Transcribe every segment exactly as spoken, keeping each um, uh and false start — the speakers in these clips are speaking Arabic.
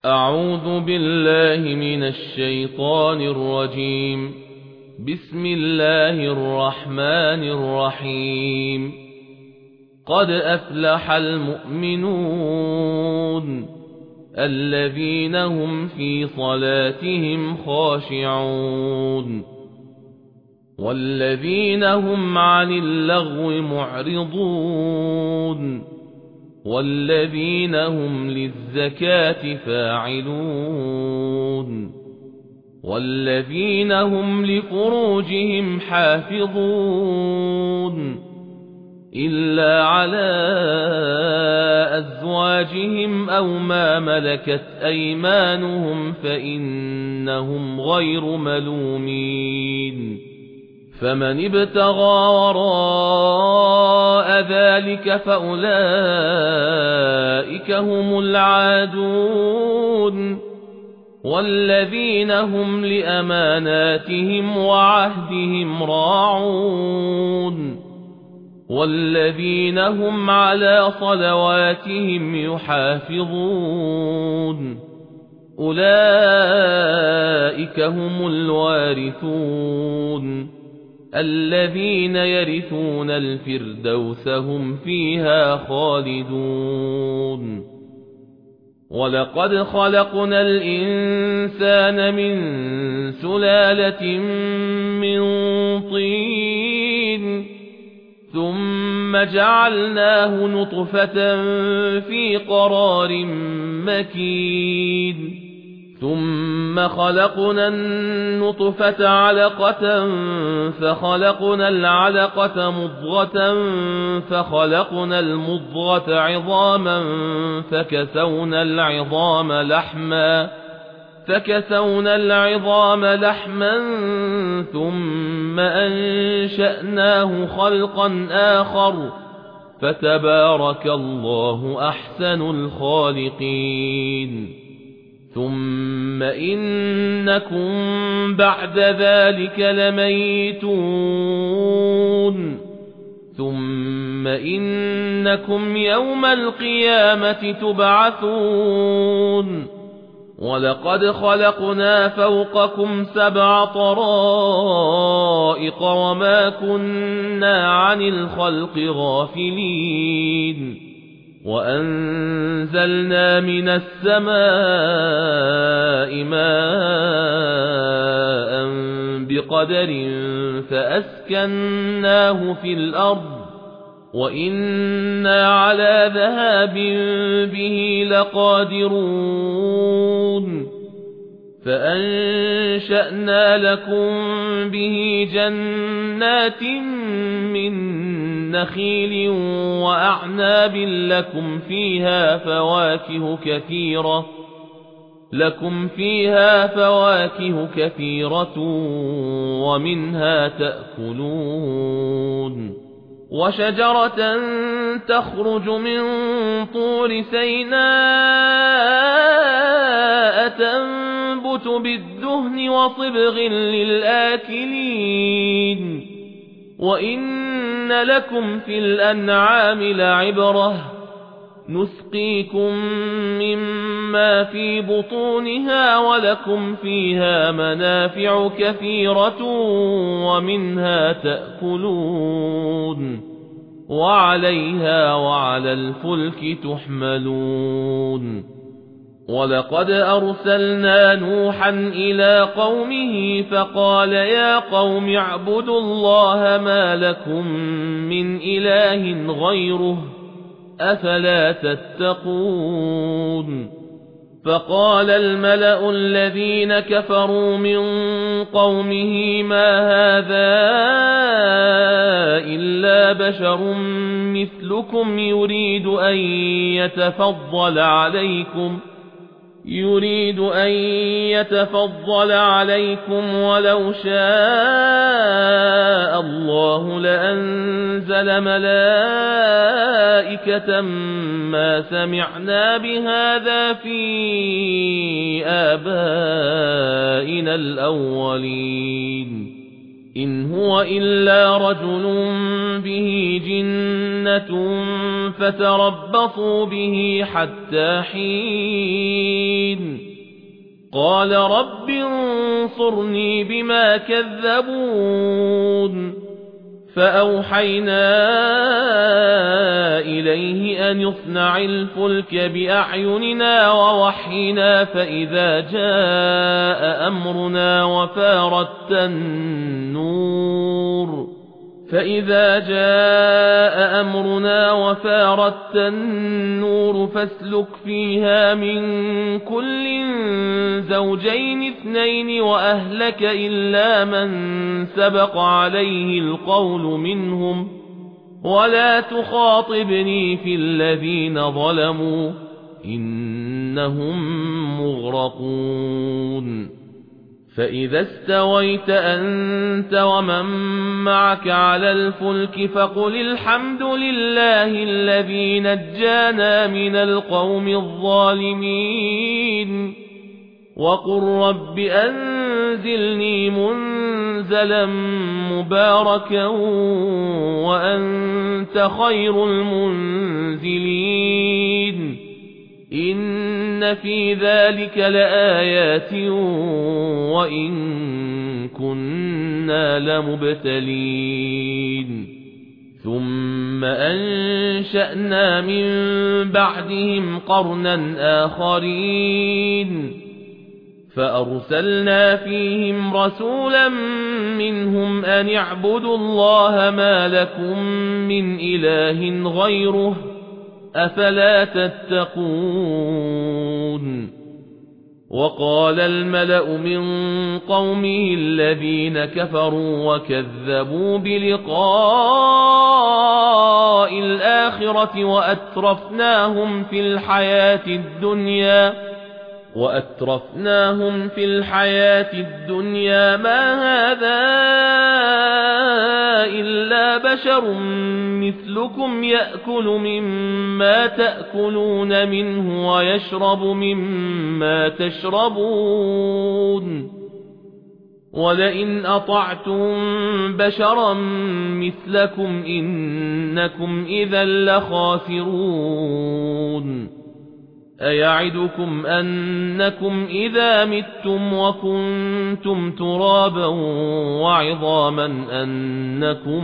أعوذ بالله من الشيطان الرجيم. بسم الله الرحمن الرحيم. قد أفلح المؤمنون الذين هم في صلاتهم خاشعون والذين هم عن اللغو معرضون والذين هم للزكاة فاعلون والذين هم لفروجهم حافظون إلا على أزواجهم أو ما ملكت أيمانهم فإنهم غير ملومين. فمن ابتغى وراء ذلك فأولئك هم العادون والذين هم لأماناتهم وعهدهم راعون والذين هم على صلواتهم يحافظون أولئك هم الوارثون الذين يرثون الفردوس هم فيها خالدون. ولقد خلقنا الإنسان من سلالة من طين ثم جعلناه نطفة في قرار مكين ثم خلقنا النطفة علقة فخلقنا العلقة مضغة فخلقنا المضغة عظاما فكسونا العظام لحما فكسونا العظام لحما ثم أنشأناه خلقا آخر فتبارك الله أحسن الخالقين. ثم إنكم بعد ذلك لميتون ثم إنكم يوم القيامة تبعثون. ولقد خلقنا فوقكم سبع طرائق وما كنا عن الخلق غافلين وأنزلنا من السماء ماء بقدر فأسكناه في الأرض وإنا على ذهاب به لقادرون فأنشأنا لكم به جنات من نخيل وأعناب لكم فيها فواكه كثيرة لكم فيها فواكه كثيرة ومنها تأكلون. وشجرة تخرج من طور سيناء تنبت بالدهن وصبغ للآكلين وإن لكم في الأنعام لعبرة نسقيكم مما في بطونها ولكم فيها منافع كثيرة ومنها تأكلون وعليها وعلى الفلك تحملون. ولقد أرسلنا نوحا إلى قومه فقال يا قوم اعبدوا الله ما لكم من إله غيره أفلا تتقون. فقال الملأ الذين كفروا من قومه ما هذا إلا بشر مثلكم يريد أن يتفضل عليكم يريد أن يتفضل عليكم ولو شاء الله لأنزل ملائكة ما سمعنا بهذا في آبائنا الأولين إن هو إلا رجل به جنة فتربصوا به حتى حين قال رب انصرني بما كذبون فأوحينا إليه أن يصنع الفلك بأعيننا ووحينا فإذا جاء أمرنا وفارت النور فإذا جاء أمرنا وفارت النور فاسلك فيها من كل زوجين اثنين وأهلك إلا من سبق عليه القول منهم ولا تخاطبني في الذين ظلموا إنهم مغرقون فإذا استويت أنت ومن معك على الفلك فقل الحمد لله الذي نجانا من القوم الظالمين وقل رب أنزلني منزلا مباركا وأنت خير المنزلين إن في ذلك لآيات وإن كنا لمبتلين ثم أنشأنا من بعدهم قرنا آخرين فأرسلنا فيهم رسولا منهم أن اعبدوا الله ما لكم من إله غيره أفلا تتقون وقال الملأ من قومه الذين كفروا وكذبوا بلقاء الآخرة وأترفناهم في الحياة الدنيا وأترفناهم في الحياة الدنيا ما هذا إلا بشر مثلكم يأكل مما تأكلون منه ويشرب مما تشربون ولئن أطعتم بشرا مثلكم إنكم إذا لخاسرون أيعدكم أنكم إذا متم وكنتم ترابا وعظاما أنكم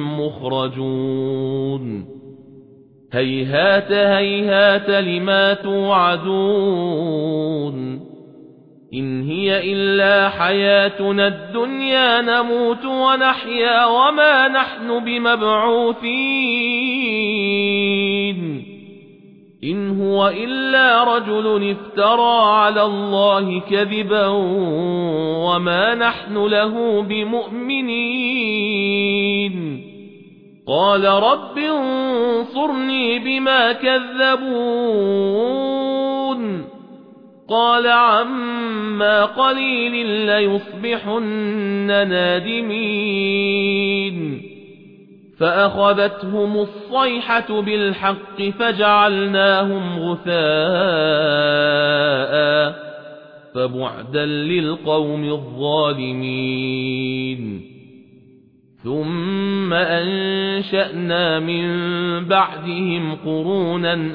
مخرجون هيهات هيهات لما توعدون إن هي إلا حياتنا الدنيا نموت ونحيا وما نحن بمبعوثين إن هو إلا رجل افترى على الله كذبا وما نحن له بمؤمنين قال رب انصرني بما كذبون قال عما قليل ليصبحن نادمين فأخذتهم الصيحة بالحق فجعلناهم غثاء فبعدا للقوم الظالمين ثم أنشأنا من بعدهم قرونا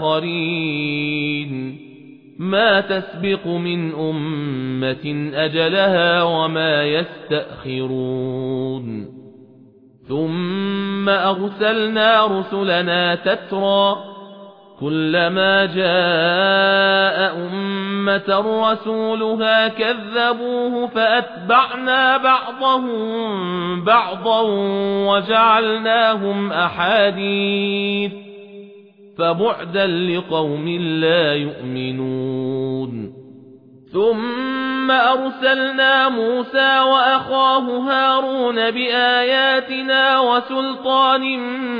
آخرين ما تسبق من أمة أجلها وما يستأخرون ثم أرسلنا رسلنا تترى كلما جاء أمة رسولها كذبوه فأتبعنا بعضهم بعضا وجعلناهم أحاديث فبعدا لقوم لا يؤمنون ثم أرسلنا موسى وأخاه هارون بآياتنا وسلطان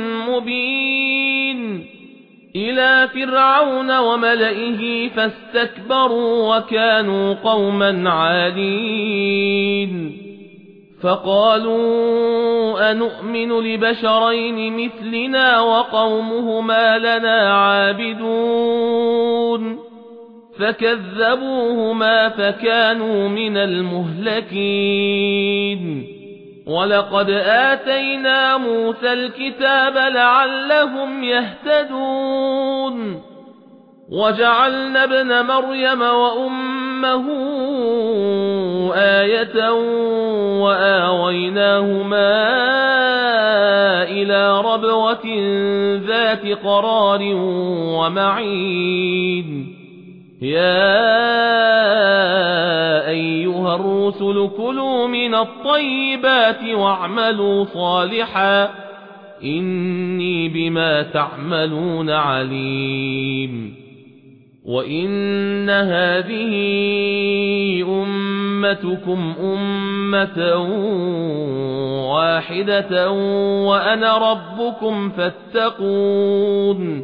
مبين إلى فرعون وملئه فاستكبروا وكانوا قوما عالين فقالوا أنؤمن لبشرين مثلنا وقومهما لنا عابدون فكذبوهما فكانوا من المهلكين ولقد آتينا موسى الكتاب لعلهم يهتدون وجعلنا ابن مريم وأمه آية وآويناهما إلى ربوة ذات قرار ومعين يا أيها الرسل كلوا من الطيبات واعملوا صالحا إني بما تعملون عليم وإن هذه أمتكم أمة واحدة وأنا ربكم فاتقون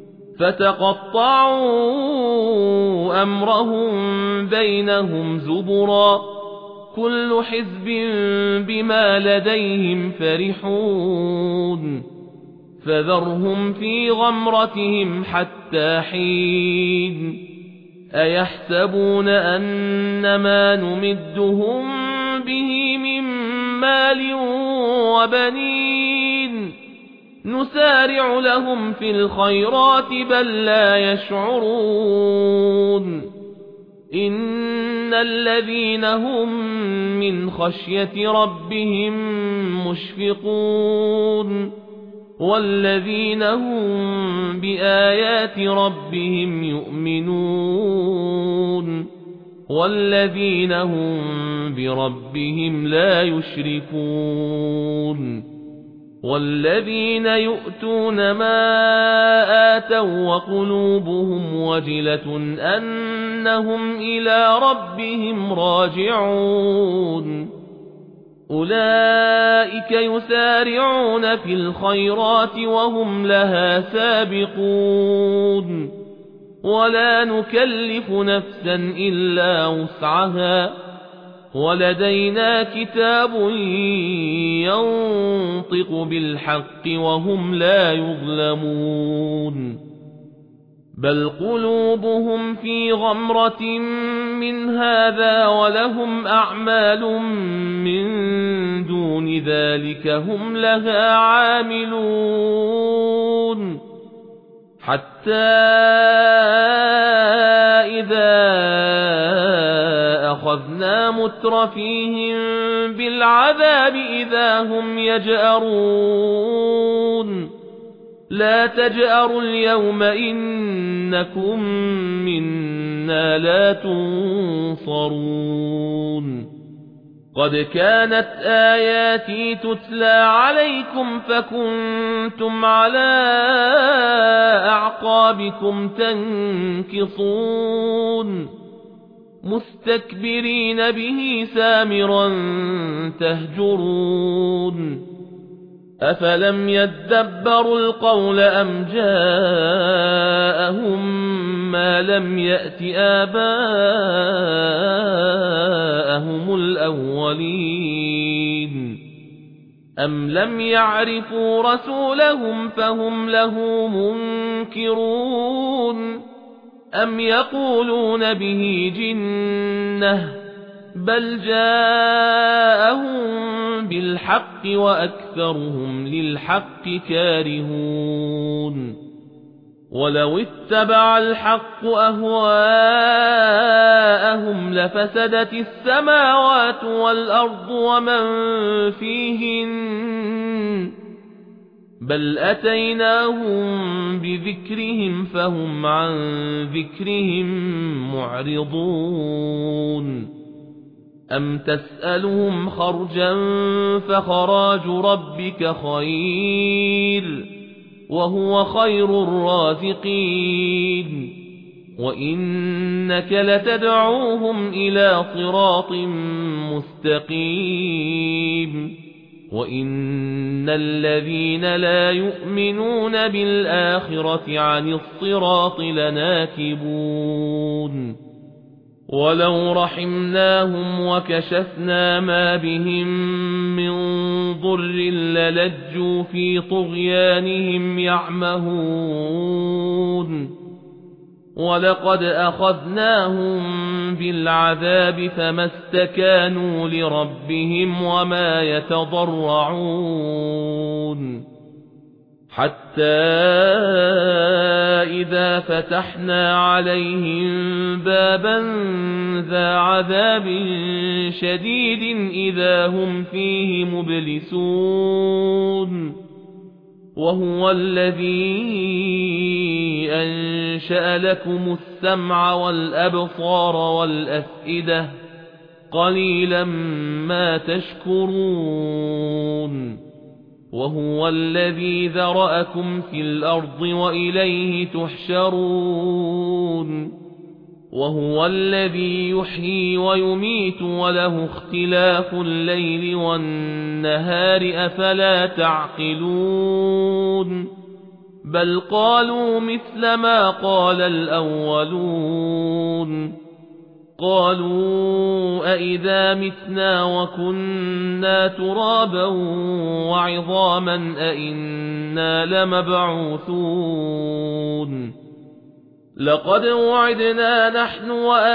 فتقطعوا أمرهم بينهم زبرا كل حزب بما لديهم فرحون فذرهم في غمرتهم حتى حين أيحسبون أنما نمدهم به من مال وبنين نسارع لهم في الخيرات بل لا يشعرون إن الذين هم من خشية ربهم مشفقون والذين هم بآيات ربهم يؤمنون والذين هم بربهم لا يشركون والذين يؤتون ما آتوا وقلوبهم وجلة أنهم إلى ربهم راجعون أولئك يسارعون في الخيرات وهم لها سابقون ولا نكلف نفسا إلا وسعها ولدينا كتاب ينطق بالحق وهم لا يظلمون بل قلوبهم في غمرة من هذا ولهم أعمال من دون ذلك هم لها عاملون حتى إذا أخذنا مترفيهم بالعذاب إذا هم يجأرون لا تجأروا اليوم إنكم منا لا تنصرون قد كانت آياتي تتلى عليكم فكنتم على أعقابكم تنكصون مستكبرين به سامرا تهجرون أفلم يدبروا القول أم جاءهم ما لم يأت آباءهم الأولين أم لم يعرفوا رسولهم فهم له منكرون أم يقولون به جنة بل جاءهم بالحق وأكثرهم للحق كارهون ولو اتبع الحق أهواءهم لفسدت السماوات والأرض ومن فيهن بل أتيناهم بذكرهم فهم عن ذكرهم معرضون أم تسألهم خرجا فخراج ربك خير وهو خير الرازقين وإنك لتدعوهم إلى صراط مستقيم وإن الذين لا يؤمنون بالآخرة عن الصراط لناكبون ولو رحمناهم وكشفنا ما بهم من ضر للجوا في طغيانهم يعمهون ولقد أخذناهم بالعذاب فما استكانوا لربهم وما يتضرعون حتى إذا فتحنا عليهم بابا ذا عذاب شديد إذا هم فيه مبلسون وهو الذي أنشأ لكم السمع والأبصار والأفئدة قليلا ما تشكرون وهو الذي ذرأكم في الأرض وإليه تحشرون وهو الذي يحيي ويميت وله اختلاف الليل والنهار أفلا تعقلون بل قالوا مثل ما قال الأولون قالوا أئذا متنا وكنا ترابا وعظاما أئنا لمبعوثون لقد وعدنا نحن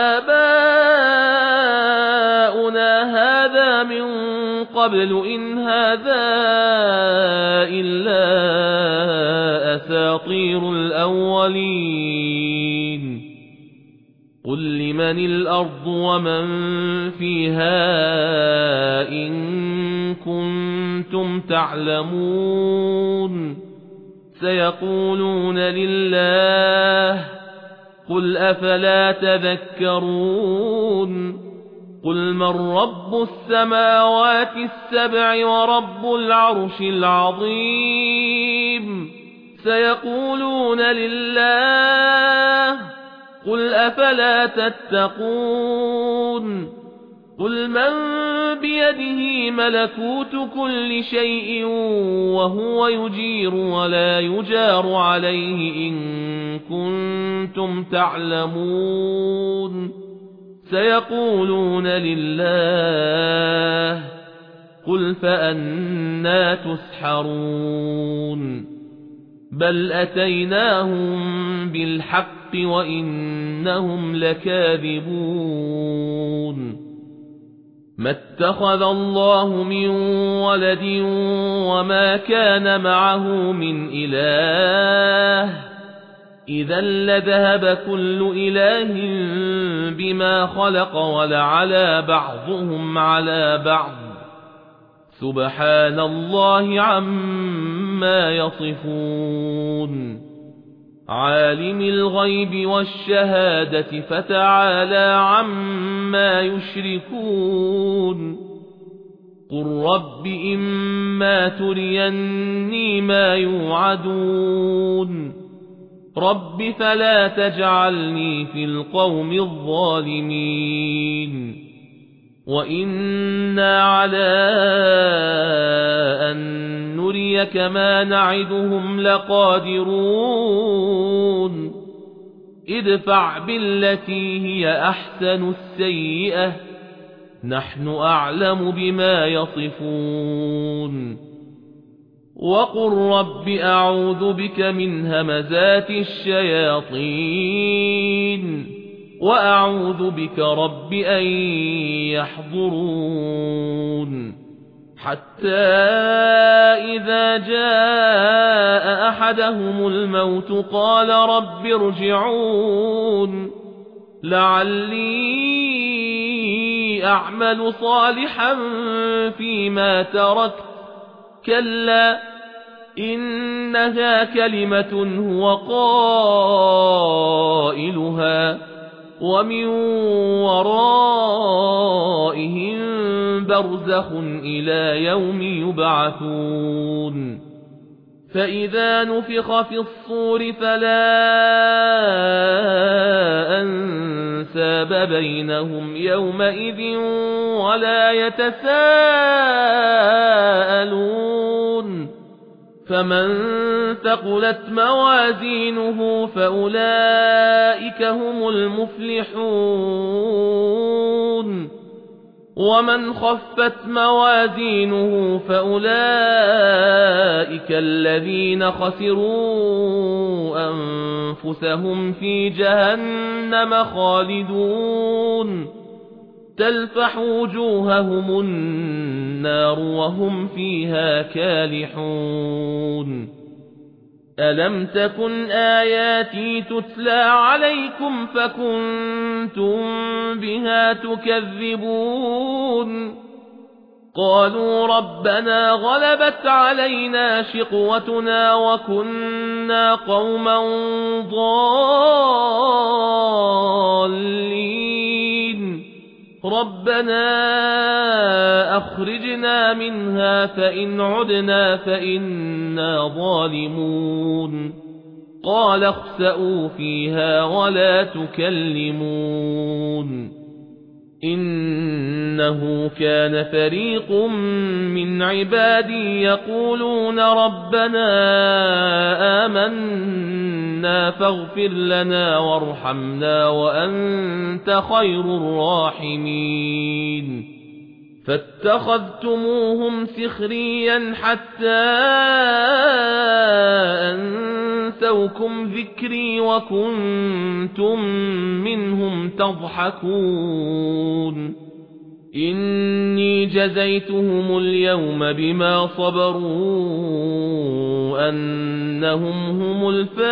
وآباؤنا هذا من قبل إن هذا إلا أساطير الأولين قل لمن الأرض ومن فيها إن كنتم تعلمون سيقولون لله قل أفلا تذكرون قل من رب السماوات السبع ورب العرش العظيم سيقولون لله قل أفلا تتقون قل من بيده ملكوت كل شيء وهو يجير ولا يجار عليه إن كنتم تعلمون سيقولون لله قل فأنى تسحرون بل أتيناهم بالحق وإنهم لكاذبون ما اتخذ الله من ولد وما كان معه من إله إذا لذهب كل إله بما خلق ولعلى بعضهم على بعض سبحان الله عما يصفون عالم الغيب والشهادة فتعالى عما يشركون قل رب إما تريني ما يوعدون رب فلا تجعلني في القوم الظالمين وإنا على أن نريك ما نعدهم لقادرون ادفع بالتي هي أحسن السيئة نحن أعلم بما يصفون وقل رب أعوذ بك من همزات الشياطين وأعوذ بك رب أن يحضرون حتى إذا جاء أحدهم الموت قال رب ارجعون لعلي أعمل صالحا فيما تركت كلا إنها كلمة هو قائلها ومن ورائهم برزخ إلى يوم يبعثون فإذا نفخ في الصور فلا أنساب بينهم يومئذ ولا يتساءلون فمن ثقلت موازينه فأولئك هم المفلحون ومن خفت موازينه فأولئك الذين خسروا أنفسهم في جهنم خالدون تلفح وجوههم النار وهم فيها كالحون ألم تكن آياتي تتلى عليكم فكنتم بها تكذبون قالوا ربنا غلبت علينا شقوتنا وكنا قوما ضالين ربنا أخرجنا منها فإن عدنا فإنا ظالمون قال اخسئوا فيها ولا تكلمون إنه كان فريق من عبادي يقولون ربنا آمنا فاغفر لنا وارحمنا وأنت خير الراحمين فاتخذتموهم سخريا حتى أنسوكم ذكري وكنتم منهم تضحكون إني جزيتهم اليوم بما صبروا أنهم هم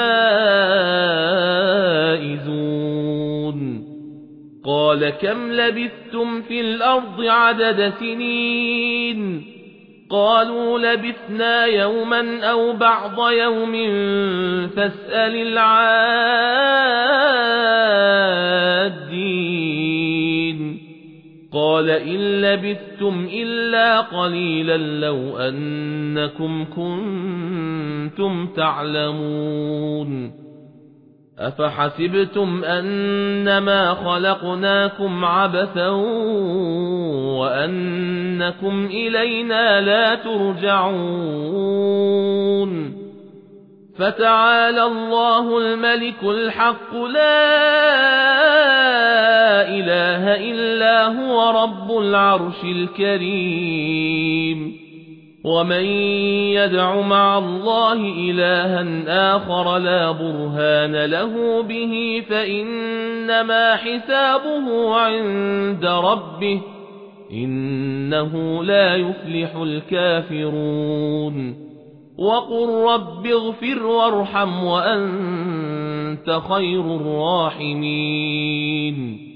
الفائزون قال كم لبثتم في الأرض عدد سنين قالوا لبثنا يوما أو بعض يوم فاسأل العادين قال إن لبثتم إلا قليلا لو أنكم كنتم تعلمون أفحسبتم أنما خلقناكم عبثا وأنكم إلينا لا ترجعون فتعالى الله الملك الحق لا إله إلا هو رب العرش الكريم ومن يدع مع الله إلها آخر لا برهان له به فإنما حسابه عند ربه إنه لا يفلح الكافرون وقل رب اغفر وارحم وأنت خير الراحمين